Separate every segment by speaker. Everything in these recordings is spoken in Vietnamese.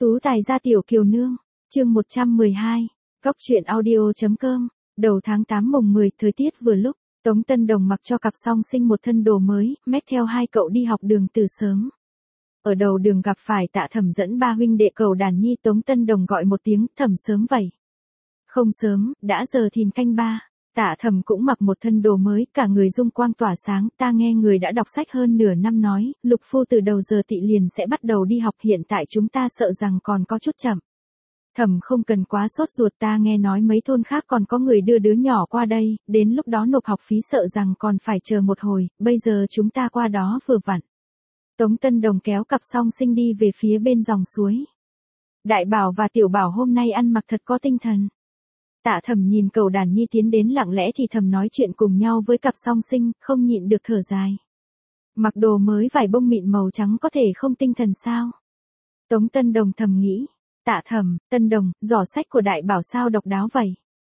Speaker 1: Tú tài gia tiểu kiều nương, chương 112, Cóc truyện audio.com, đầu tháng 8 mùng 10, thời tiết vừa lúc, Tống Tân Đồng mặc cho cặp song sinh một thân đồ mới, mét theo hai cậu đi học đường từ sớm. Ở đầu đường gặp phải Tạ Thẩm dẫn ba huynh đệ cầu đàn nhi, Tống Tân Đồng gọi một tiếng, Thẩm sớm vậy. Không sớm, đã giờ thìn canh ba. Tạ Thẩm cũng mặc một thân đồ mới, cả người dung quang tỏa sáng, ta nghe người đã đọc sách hơn nửa năm nói, Lục phu từ đầu giờ tị liền sẽ bắt đầu đi học, hiện tại chúng ta sợ rằng còn có chút chậm. Thẩm không cần quá sốt ruột, ta nghe nói mấy thôn khác còn có người đưa đứa nhỏ qua đây, đến lúc đó nộp học phí sợ rằng còn phải chờ một hồi, bây giờ chúng ta qua đó vừa vặn. Tống Tân Đồng kéo cặp song sinh đi về phía bên dòng suối. Đại Bảo và Tiểu Bảo hôm nay ăn mặc thật có tinh thần. Tạ Thẩm nhìn cầu đàn nhi tiến đến lặng lẽ thì thầm nói chuyện cùng nhau với cặp song sinh, không nhịn được thở dài. Mặc đồ mới vải bông mịn màu trắng có thể không tinh thần sao? Tống Tân Đồng thầm nghĩ. Tạ Thẩm, Tân Đồng, giỏ sách của Đại Bảo sao độc đáo vậy?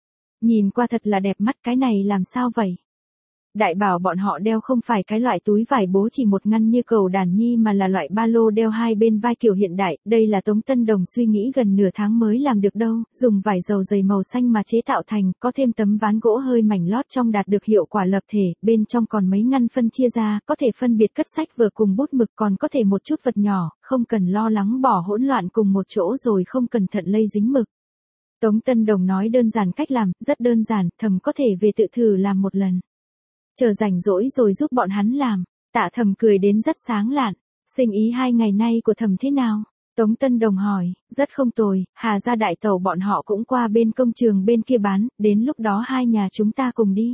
Speaker 1: Nhìn qua thật là đẹp mắt, cái này làm sao vậy? Đại Bảo bọn họ đeo không phải cái loại túi vải bố chỉ một ngăn như cầu đàn nhi mà là loại ba lô đeo hai bên vai kiểu hiện đại, đây là Tống Tân Đồng suy nghĩ gần nửa tháng mới làm được đâu, dùng vải dầu dày màu xanh mà chế tạo thành, có thêm tấm ván gỗ hơi mảnh lót trong đạt được hiệu quả lập thể, bên trong còn mấy ngăn phân chia ra, có thể phân biệt cất sách vừa cùng bút mực, còn có thể một chút vật nhỏ, không cần lo lắng bỏ hỗn loạn cùng một chỗ rồi không cẩn thận lây dính mực. Tống Tân Đồng nói đơn giản cách làm, rất đơn giản, Thẩm có thể về tự thử làm một lần. Chờ rảnh rỗi rồi giúp bọn hắn làm. Tạ Thẩm cười đến rất sáng lạn. Sinh ý 2 ngày nay của Thẩm thế nào? Tống Tân Đồng hỏi. Rất không tồi, Hà gia đại tẩu bọn họ cũng qua bên công trường bên kia bán, đến lúc đó hai nhà chúng ta cùng đi.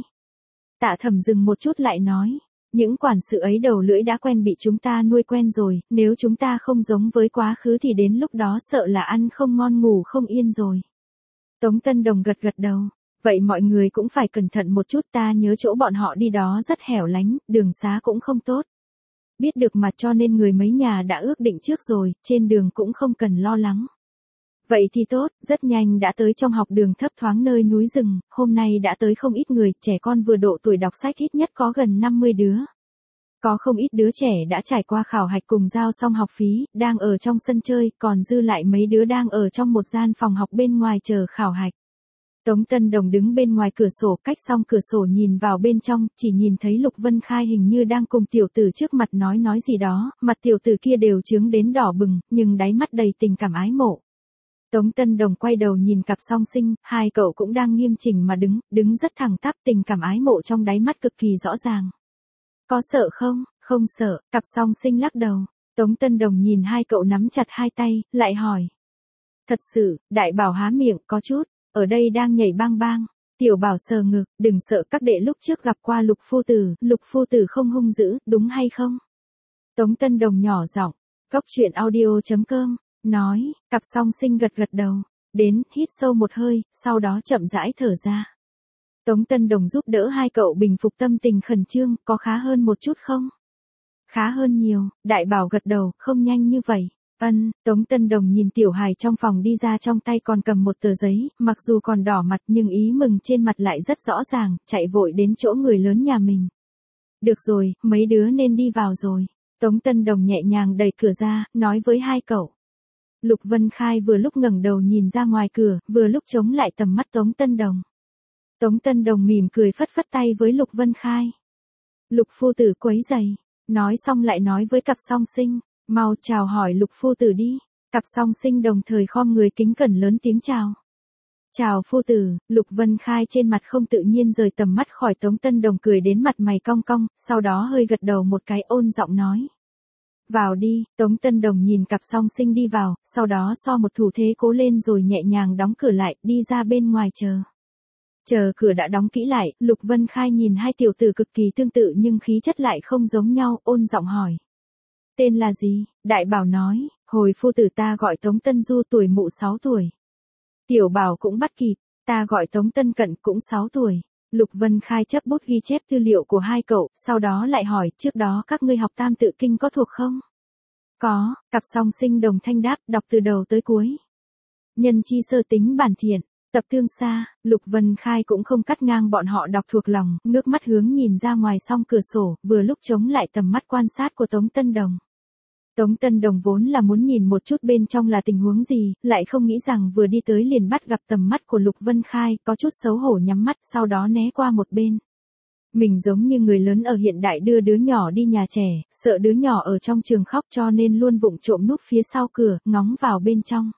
Speaker 1: Tạ Thẩm dừng một chút lại nói. Những quản sự ấy đầu lưỡi đã quen bị chúng ta nuôi quen rồi, nếu chúng ta không giống với quá khứ thì đến lúc đó sợ là ăn không ngon ngủ không yên rồi. Tống Tân Đồng gật gật đầu. Vậy mọi người cũng phải cẩn thận một chút, ta nhớ chỗ bọn họ đi đó rất hẻo lánh, đường xá cũng không tốt. Biết được mà, cho nên người mấy nhà đã ước định trước rồi, trên đường cũng không cần lo lắng. Vậy thì tốt, rất nhanh đã tới trong học đường thấp thoáng nơi núi rừng, hôm nay đã tới không ít người, trẻ con vừa độ tuổi đọc sách ít nhất có gần 50 đứa. Có không ít đứa trẻ đã trải qua khảo hạch cùng giao xong học phí, đang ở trong sân chơi, còn dư lại mấy đứa đang ở trong một gian phòng học bên ngoài chờ khảo hạch. Tống Tân Đồng đứng bên ngoài cửa sổ, cách xong cửa sổ nhìn vào bên trong, chỉ nhìn thấy Lục Vân Khai hình như đang cùng tiểu tử trước mặt nói gì đó, mặt tiểu tử kia đều trướng đến đỏ bừng, nhưng đáy mắt đầy tình cảm ái mộ. Tống Tân Đồng quay đầu nhìn cặp song sinh, hai cậu cũng đang nghiêm chỉnh mà đứng rất thẳng tắp, tình cảm ái mộ trong đáy mắt cực kỳ rõ ràng. Có sợ không? Không sợ, cặp song sinh lắc đầu. Tống Tân Đồng nhìn hai cậu nắm chặt hai tay, lại hỏi. Thật sự, Đại Bảo há miệng, có chút. Ở đây đang nhảy bang bang. Tiểu Bảo sờ ngực, đừng sợ, các đệ lúc trước gặp qua Lục phu tử không hung dữ, đúng hay không? Tống Tân Đồng nhỏ giọng, Cóc truyện audio.com, nói, cặp song sinh gật gật đầu, đến, hít sâu một hơi, sau đó chậm rãi thở ra. Tống Tân Đồng giúp đỡ hai cậu bình phục tâm tình khẩn trương, có khá hơn một chút không? Khá hơn nhiều, Đại Bảo gật đầu, không nhanh như vậy. Tống Tân Đồng nhìn tiểu hài trong phòng đi ra, trong tay còn cầm một tờ giấy, mặc dù còn đỏ mặt nhưng ý mừng trên mặt lại rất rõ ràng, chạy vội đến chỗ người lớn nhà mình. Được rồi, mấy đứa nên đi vào rồi. Tống Tân Đồng nhẹ nhàng đẩy cửa ra, nói với hai cậu. Lục Vân Khai vừa lúc ngẩng đầu nhìn ra ngoài cửa, vừa lúc chống lại tầm mắt Tống Tân Đồng. Tống Tân Đồng mỉm cười phất phất tay với Lục Vân Khai. Lục phu tử quấy rầy. Nói xong lại nói với cặp song sinh. Mau chào hỏi Lục phu tử đi. Cặp song sinh đồng thời khom người kính cẩn lớn tiếng chào. Chào phu tử. Lục Vân Khai trên mặt không tự nhiên rời tầm mắt khỏi Tống Tân Đồng, cười đến mặt mày cong cong, sau đó hơi gật đầu một cái, ôn giọng nói. Vào đi. Tống Tân Đồng nhìn cặp song sinh đi vào, sau đó so một thủ thế cố lên rồi nhẹ nhàng đóng cửa lại, đi ra bên ngoài chờ. Chờ cửa đã đóng kỹ lại, Lục Vân Khai nhìn hai tiểu tử cực kỳ tương tự nhưng khí chất lại không giống nhau, ôn giọng hỏi. Tên là gì? Đại Bảo nói, hồi phu tử ta gọi Tống Tân Du, tuổi mụ 6 tuổi. Tiểu Bảo cũng bắt kịp, ta gọi Tống Tân Cận, cũng 6 tuổi. Lục Vân Khai chấp bút ghi chép tư liệu của hai cậu, sau đó lại hỏi, trước đó các ngươi học Tam Tự Kinh có thuộc không? Có, cặp song sinh đồng thanh đáp, đọc từ đầu tới cuối. Nhân chi sơ tính bản thiện, tập thương xa. Lục Vân Khai cũng không cắt ngang bọn họ đọc thuộc lòng, ngước mắt hướng nhìn ra ngoài song cửa sổ, vừa lúc chống lại tầm mắt quan sát của Tống Tân Đồng. Tống Tân Đồng vốn là muốn nhìn một chút bên trong là tình huống gì, lại không nghĩ rằng vừa đi tới liền bắt gặp tầm mắt của Lục Vân Khai, có chút xấu hổ nhắm mắt, sau đó né qua một bên. Mình giống như người lớn ở hiện đại đưa đứa nhỏ đi nhà trẻ, sợ đứa nhỏ ở trong trường khóc cho nên luôn vụng trộm núp phía sau cửa, ngóng vào bên trong.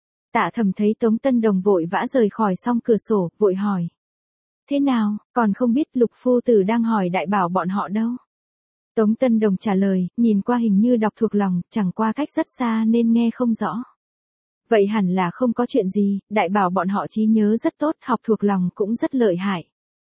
Speaker 1: Tạ Thẩm thấy Tống Tân Đồng vội vã rời khỏi song cửa sổ, vội hỏi. Thế nào, còn không biết Lục phu tử đang hỏi đại bảo bọn họ đâu? Tống Tân Đồng trả lời, nhìn qua hình như đọc thuộc lòng, chẳng qua cách rất xa nên nghe không rõ. Vậy hẳn là không có chuyện gì, đại bảo bọn họ trí nhớ rất tốt, học thuộc lòng cũng rất lợi hại.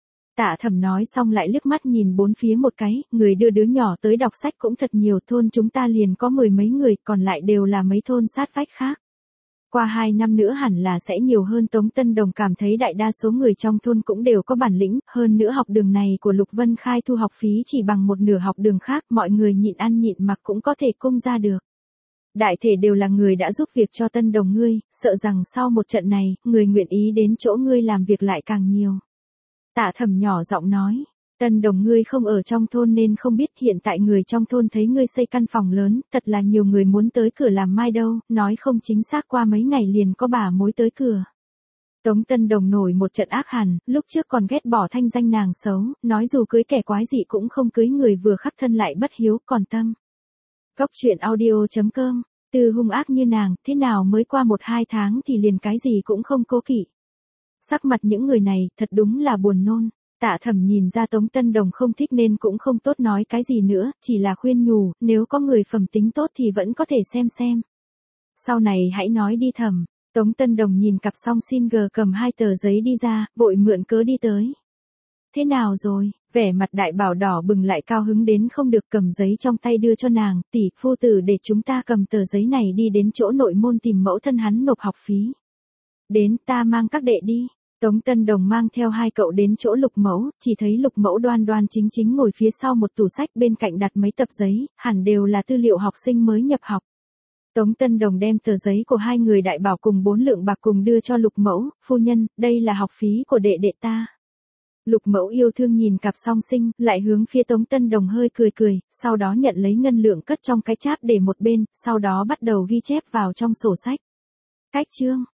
Speaker 1: Tạ Thẩm nói xong lại liếc mắt nhìn bốn phía một cái, người đưa đứa nhỏ tới đọc sách cũng thật nhiều, thôn chúng ta liền có 10 mấy người, còn lại đều là mấy thôn sát vách khác. Qua 2 năm nữa hẳn là sẽ nhiều hơn. Tống Tân Đồng cảm thấy đại đa số người trong thôn cũng đều có bản lĩnh, hơn nữa học đường này của Lục Vân Khai thu học phí chỉ bằng một nửa học đường khác, mọi người nhịn ăn nhịn mặc cũng có thể cung ra được. Đại thể đều là người đã giúp việc cho Tân Đồng ngươi, sợ rằng sau một trận này, người nguyện ý đến chỗ ngươi làm việc lại càng nhiều. Tạ Thẩm nhỏ giọng nói, Tân Đồng ngươi không ở trong thôn nên không biết, hiện tại người trong thôn thấy ngươi xây căn phòng lớn, thật là nhiều người muốn tới cửa làm mai đâu, nói không chính xác qua mấy ngày liền có bà mối tới cửa. Tống Tân Đồng nổi một trận ác hẳn, lúc trước còn ghét bỏ thanh danh nàng xấu, nói dù cưới kẻ quái dị cũng không cưới người vừa khắc thân lại bất hiếu, còn tâm. Góc truyện audio.com, từ hung ác như nàng, thế nào mới qua 1-2 tháng thì liền cái gì cũng không cố kỵ. Sắc mặt những người này, thật đúng là buồn nôn. Tạ Thẩm nhìn ra Tống Tân Đồng không thích nên cũng không tốt nói cái gì nữa, chỉ là khuyên nhủ, nếu có người phẩm tính tốt thì vẫn có thể xem. Sau này hãy nói đi Thẩm. Tống Tân Đồng nhìn cặp song xin gờ cầm 2 tờ giấy đi ra, vội mượn cớ đi tới. Thế nào rồi, vẻ mặt đại bảo đỏ bừng lại cao hứng đến không được, cầm giấy trong tay đưa cho nàng, tỷ phu tử để chúng ta cầm tờ giấy này đi đến chỗ nội môn tìm mẫu thân hắn nộp học phí. Đến, ta mang các đệ đi. Tống Tân Đồng mang theo 2 cậu đến chỗ Lục mẫu, chỉ thấy Lục mẫu đoan đoan chính chính ngồi phía sau một tủ sách, bên cạnh đặt mấy tập giấy, hẳn đều là tư liệu học sinh mới nhập học. Tống Tân Đồng đem tờ giấy của 2 người đại bảo cùng 4 lượng bạc cùng đưa cho Lục mẫu, phu nhân, đây là học phí của đệ đệ ta. Lục mẫu yêu thương nhìn cặp song sinh, lại hướng phía Tống Tân Đồng hơi cười, sau đó nhận lấy ngân lượng cất trong cái cháp để một bên, sau đó bắt đầu ghi chép vào trong sổ sách. Cách chương